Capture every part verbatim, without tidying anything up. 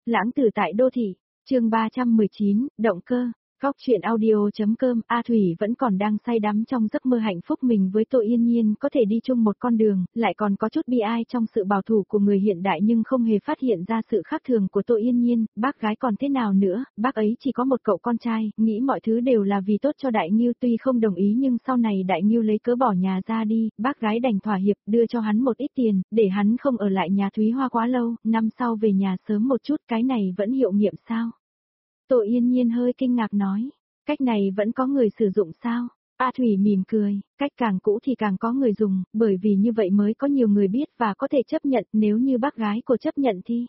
Lãng tử tại đô thị, chương ba trăm mười chín, động cơ. Góc truyện audio.com. A Thủy vẫn còn đang say đắm trong giấc mơ hạnh phúc mình với Tô Yên Nhiên có thể đi chung một con đường, lại còn có chút bi ai trong sự bảo thủ của người hiện đại nhưng không hề phát hiện ra sự khác thường của Tô Yên Nhiên. Bác gái còn thế nào nữa, bác ấy chỉ có một cậu con trai, nghĩ mọi thứ đều là vì tốt cho Đại Ngưu, tuy không đồng ý nhưng sau này Đại Ngưu lấy cớ bỏ nhà ra đi, bác gái đành thỏa hiệp đưa cho hắn một ít tiền, để hắn không ở lại nhà Thúy Hoa quá lâu, năm sau về nhà sớm một chút. Cái này vẫn hiệu nghiệm sao? Tô Yên Nhiên hơi kinh ngạc nói, cách này vẫn có người sử dụng sao? A Thủy mỉm cười, cách càng cũ thì càng có người dùng, bởi vì như vậy mới có nhiều người biết và có thể chấp nhận, nếu như bác gái cô chấp nhận thì...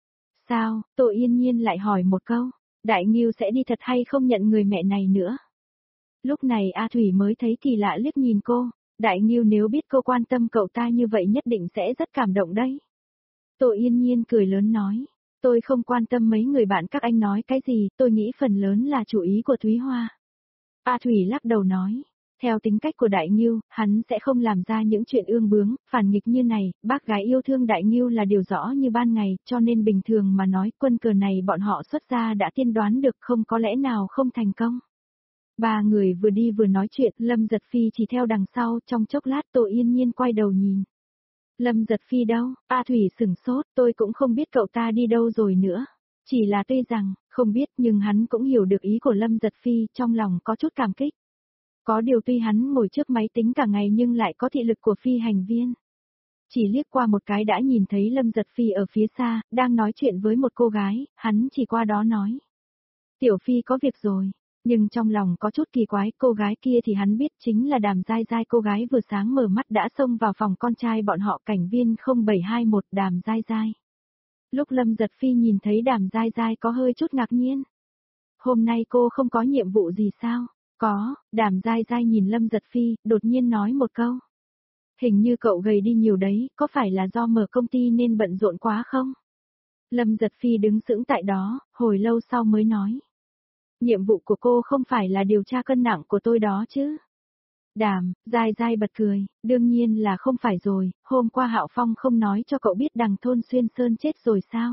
Sao? Tô Yên Nhiên lại hỏi một câu, Đại Ngưu sẽ đi thật hay không nhận người mẹ này nữa? Lúc này A Thủy mới thấy kỳ lạ liếc nhìn cô, Đại Ngưu nếu biết cô quan tâm cậu ta như vậy nhất định sẽ rất cảm động đấy. Tô Yên Nhiên cười lớn nói. Tôi không quan tâm mấy người bạn các anh nói cái gì, tôi nghĩ phần lớn là chủ ý của Thúy Hoa. A Thủy lắc đầu nói, theo tính cách của Đại Ngưu, hắn sẽ không làm ra những chuyện ương bướng, phản nghịch như này, bác gái yêu thương Đại Ngưu là điều rõ như ban ngày, cho nên bình thường mà nói quân cờ này bọn họ xuất ra đã tiên đoán được, không có lẽ nào không thành công. Ba người vừa đi vừa nói chuyện, Lâm Giật Phi chỉ theo đằng sau, trong chốc lát Tô Yên Nhiên quay đầu nhìn. Lâm Giật Phi đâu? A Thủy sửng sốt, tôi cũng không biết cậu ta đi đâu rồi nữa. Chỉ là tuy rằng, không biết nhưng hắn cũng hiểu được ý của Lâm Giật Phi, trong lòng có chút cảm kích. Có điều tuy hắn ngồi trước máy tính cả ngày nhưng lại có thị lực của phi hành viên. Chỉ liếc qua một cái đã nhìn thấy Lâm Giật Phi ở phía xa, đang nói chuyện với một cô gái, hắn chỉ qua đó nói. Tiểu Phi có việc rồi. Nhưng trong lòng có chút kỳ quái, cô gái kia thì hắn biết chính là Đàm Giai Giai, cô gái vừa sáng mở mắt đã xông vào phòng con trai bọn họ, cảnh viên không bảy hai một Đàm Giai Giai. Lúc Lâm Giật Phi nhìn thấy Đàm Giai Giai có hơi chút ngạc nhiên. Hôm nay cô không có nhiệm vụ gì sao? Có, Đàm Giai Giai nhìn Lâm Giật Phi, đột nhiên nói một câu. Hình như cậu gầy đi nhiều đấy, có phải là do mở công ty nên bận rộn quá không? Lâm Giật Phi đứng sững tại đó, hồi lâu sau mới nói. Nhiệm vụ của cô không phải là điều tra cân nặng của tôi đó chứ? Đàm, Giai Giai bật cười, đương nhiên là không phải rồi, hôm qua Hạo Phong không nói cho cậu biết đằng Thôn Xuyên Sơn chết rồi sao?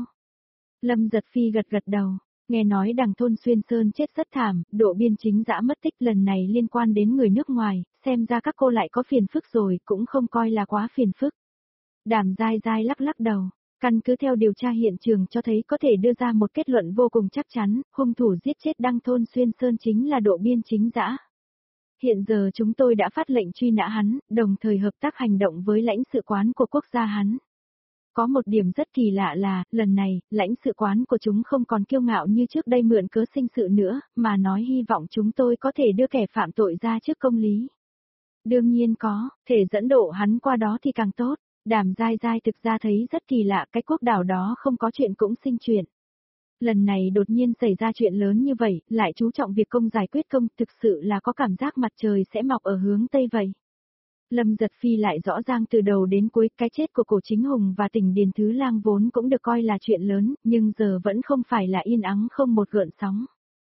Lâm Giật Phi gật gật đầu, nghe nói đằng Thôn Xuyên Sơn chết rất thảm, Độ Biên Chính Dã mất tích, lần này liên quan đến người nước ngoài, xem ra các cô lại có phiền phức rồi, cũng không coi là quá phiền phức. Đàm Giai Giai lắc lắc đầu. Căn cứ theo điều tra hiện trường cho thấy có thể đưa ra một kết luận vô cùng chắc chắn, hung thủ giết chết đăng Thôn Xuyên Sơn chính là Độ Biên Chính Dã. Hiện giờ chúng tôi đã phát lệnh truy nã hắn, đồng thời hợp tác hành động với lãnh sự quán của quốc gia hắn. Có một điểm rất kỳ lạ là, lần này, lãnh sự quán của chúng không còn kiêu ngạo như trước đây mượn cớ sinh sự nữa, mà nói hy vọng chúng tôi có thể đưa kẻ phạm tội ra trước công lý. Đương nhiên có, thể dẫn độ hắn qua đó thì càng tốt. Đàm Giai Giai thực ra thấy rất kỳ lạ, cái quốc đảo đó không có chuyện cũng sinh chuyện. Lần này đột nhiên xảy ra chuyện lớn như vậy, lại chú trọng việc công giải quyết công, thực sự là có cảm giác mặt trời sẽ mọc ở hướng Tây vậy. Lâm Giật Phi lại rõ ràng từ đầu đến cuối, cái chết của Cổ Chính Hùng và Tỉnh Điền Thứ Lang vốn cũng được coi là chuyện lớn, nhưng giờ vẫn không phải là yên ắng không một gợn sóng.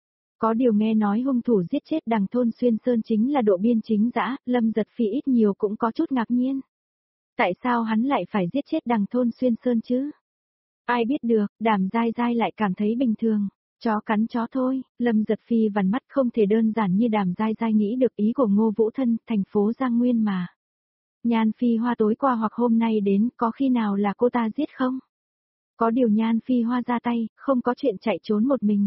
Có điều nghe nói hung thủ giết chết đằng Thôn Xuyên Sơn chính là Độ Biên Chính Dã, Lâm Giật Phi ít nhiều cũng có chút ngạc nhiên. Tại sao hắn lại phải giết chết đằng Thôn Xuyên Sơn chứ? Ai biết được, Đàm Giai Giai lại cảm thấy bình thường. Chó cắn chó thôi, Lâm Giật Phi vằn mắt, không thể đơn giản như Đàm Giai Giai nghĩ được ý của Ngô Vũ Thân, thành phố Giang Nguyên mà. Nhan Phi Hoa tối qua hoặc hôm nay đến, có khi nào là cô ta giết không? Có điều Nhan Phi Hoa ra tay, không có chuyện chạy trốn một mình.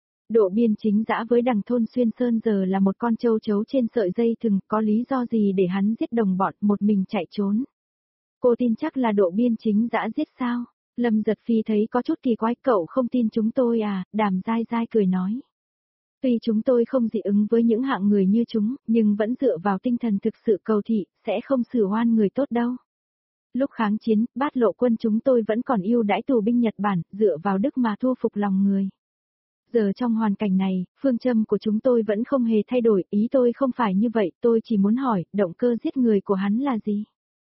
Độ Biên Chính Dã với đằng Thôn Xuyên Sơn giờ là một con trâu chấu trên sợi dây thừng, có lý do gì để hắn giết đồng bọn một mình chạy trốn? Cô tin chắc là Độ Biên Chính Dã giết sao? Lâm Giật Phi thấy có chút kỳ quái, cậu không tin chúng tôi à? Đàm Giai Giai cười nói. Tuy chúng tôi không dị ứng với những hạng người như chúng, nhưng vẫn dựa vào tinh thần thực sự cầu thị, sẽ không xử oan người tốt đâu. Lúc kháng chiến, Bát Lộ quân chúng tôi vẫn còn yêu đãi tù binh Nhật Bản, dựa vào đức mà thu phục lòng người. Giờ trong hoàn cảnh này, phương châm của chúng tôi vẫn không hề thay đổi, ý tôi không phải như vậy, tôi chỉ muốn hỏi, động cơ giết người của hắn là gì?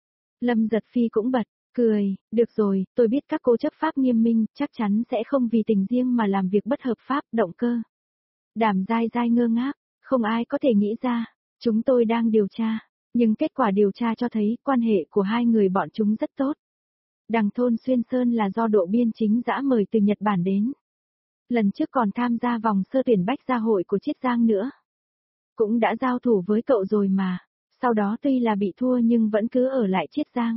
Lâm Giật Phi cũng bật, cười, được rồi, tôi biết các cô chấp pháp nghiêm minh, chắc chắn sẽ không vì tình riêng mà làm việc bất hợp pháp, động cơ. Đàm Giai Giai ngơ ngác, không ai có thể nghĩ ra, chúng tôi đang điều tra, nhưng kết quả điều tra cho thấy quan hệ của hai người bọn chúng rất tốt. Đằng thôn Xuyên Sơn là do Độ Biên chính dã mời từ Nhật Bản đến. Lần trước còn tham gia vòng sơ tuyển bách gia hội của Chiết Giang nữa. Cũng đã giao thủ với cậu rồi mà, sau đó tuy là bị thua nhưng vẫn cứ ở lại Chiết Giang.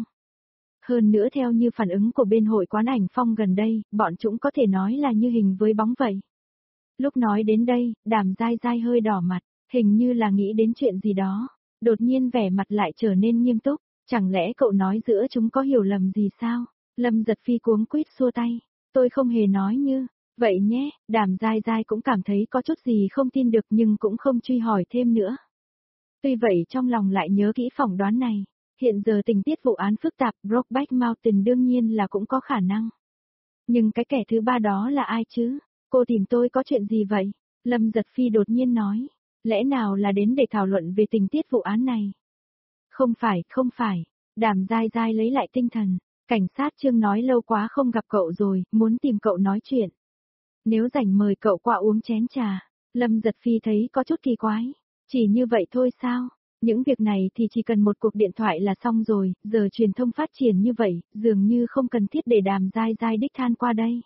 Hơn nữa theo như phản ứng của bên hội quán ảnh phong gần đây, bọn chúng có thể nói là như hình với bóng vậy. Lúc nói đến đây, Đàm Giai Giai hơi đỏ mặt, hình như là nghĩ đến chuyện gì đó, đột nhiên vẻ mặt lại trở nên nghiêm túc, chẳng lẽ cậu nói giữa chúng có hiểu lầm gì sao? Lâm Giật Phi cuống quýt xua tay, tôi không hề nói như, vậy nhé, Đàm Giai Giai cũng cảm thấy có chút gì không tin được nhưng cũng không truy hỏi thêm nữa. Tuy vậy trong lòng lại nhớ kỹ phỏng đoán này, hiện giờ tình tiết vụ án phức tạp Brokeback Mountain đương nhiên là cũng có khả năng. Nhưng cái kẻ thứ ba đó là ai chứ? Cô tìm tôi có chuyện gì vậy? Lâm Giật Phi đột nhiên nói, lẽ nào là đến để thảo luận về tình tiết vụ án này? Không phải, không phải, Đàm Giai Giai lấy lại tinh thần, cảnh sát Trương nói lâu quá không gặp cậu rồi, muốn tìm cậu nói chuyện. Nếu rảnh mời cậu qua uống chén trà, Lâm Giật Phi thấy có chút kỳ quái, chỉ như vậy thôi sao? Những việc này thì chỉ cần một cuộc điện thoại là xong rồi, giờ truyền thông phát triển như vậy, dường như không cần thiết để Đàm Giai Giai đích thân qua đây.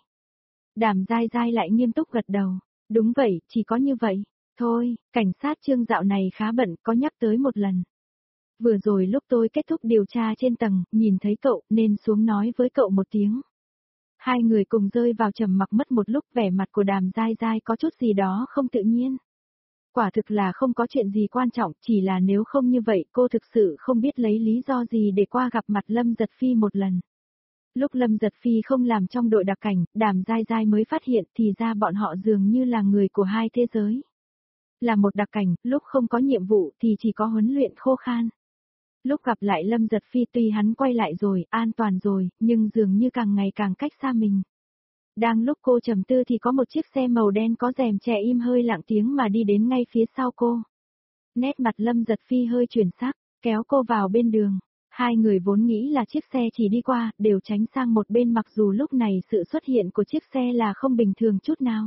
Đàm Giai Giai lại nghiêm túc gật đầu, đúng vậy, chỉ có như vậy. Thôi, cảnh sát Trương dạo này khá bận, có nhắc tới một lần. Vừa rồi lúc tôi kết thúc điều tra trên tầng, nhìn thấy cậu, nên xuống nói với cậu một tiếng. Hai người cùng rơi vào trầm mặc mất một lúc, vẻ mặt của Đàm Giai Giai có chút gì đó không tự nhiên. Quả thực là không có chuyện gì quan trọng, chỉ là nếu không như vậy cô thực sự không biết lấy lý do gì để qua gặp mặt Lâm Giật Phi một lần. Lúc Lâm Giật Phi không làm trong đội đặc cảnh, Đàm Giai Giai mới phát hiện thì ra bọn họ dường như là người của hai thế giới. Là một đặc cảnh, lúc không có nhiệm vụ thì chỉ có huấn luyện khô khan. Lúc gặp lại Lâm Giật Phi tuy hắn quay lại rồi, an toàn rồi, nhưng dường như càng ngày càng cách xa mình. Đang lúc cô trầm tư thì có một chiếc xe màu đen có rèm che im hơi lặng tiếng mà đi đến ngay phía sau cô. Nét mặt Lâm Giật Phi hơi chuyển sắc, kéo cô vào bên đường. Hai người vốn nghĩ là chiếc xe chỉ đi qua, đều tránh sang một bên mặc dù lúc này sự xuất hiện của chiếc xe là không bình thường chút nào.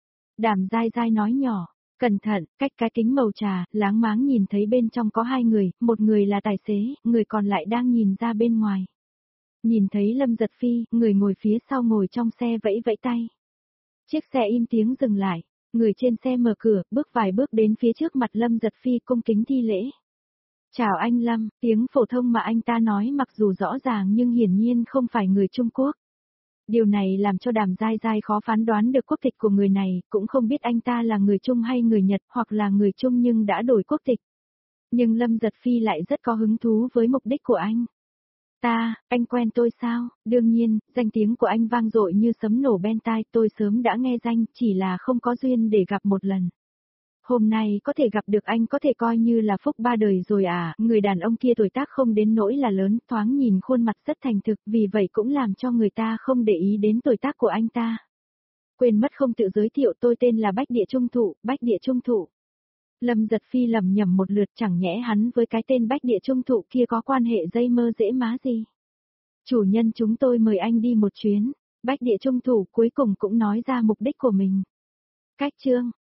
Đàm Giai Giai nói nhỏ, cẩn thận, cách cái kính màu trà, láng máng nhìn thấy bên trong có hai người, một người là tài xế, người còn lại đang nhìn ra bên ngoài. Nhìn thấy Lâm Giật Phi, người ngồi phía sau ngồi trong xe vẫy vẫy tay. Chiếc xe im tiếng dừng lại, người trên xe mở cửa, bước vài bước đến phía trước mặt Lâm Giật Phi cung kính thi lễ. Chào anh Lâm, tiếng phổ thông mà anh ta nói mặc dù rõ ràng nhưng hiển nhiên không phải người Trung Quốc. Điều này làm cho Đàm Giai Giai khó phán đoán được quốc tịch của người này, cũng không biết anh ta là người Trung hay người Nhật hoặc là người Trung nhưng đã đổi quốc tịch. Nhưng Lâm Giật Phi lại rất có hứng thú với mục đích của anh. Ta, anh quen tôi sao? Đương nhiên, danh tiếng của anh vang dội như sấm nổ bên tai, tôi sớm đã nghe danh, chỉ là không có duyên để gặp một lần. Hôm nay có thể gặp được anh có thể coi như là phúc ba đời rồi à, người đàn ông kia tuổi tác không đến nỗi là lớn, thoáng nhìn khuôn mặt rất thành thực, vì vậy cũng làm cho người ta không để ý đến tuổi tác của anh ta. Quên mất không tự giới thiệu, tôi tên là Bách Địa Trung Thụ, Bách Địa Trung Thụ. Lâm Giật Phi lầm nhầm một lượt, chẳng nhẽ hắn với cái tên Bách Địa Trung Thụ kia có quan hệ dây mơ dễ má gì. Chủ nhân chúng tôi mời anh đi một chuyến, Bách Địa Trung Thụ cuối cùng cũng nói ra mục đích của mình. Cách chương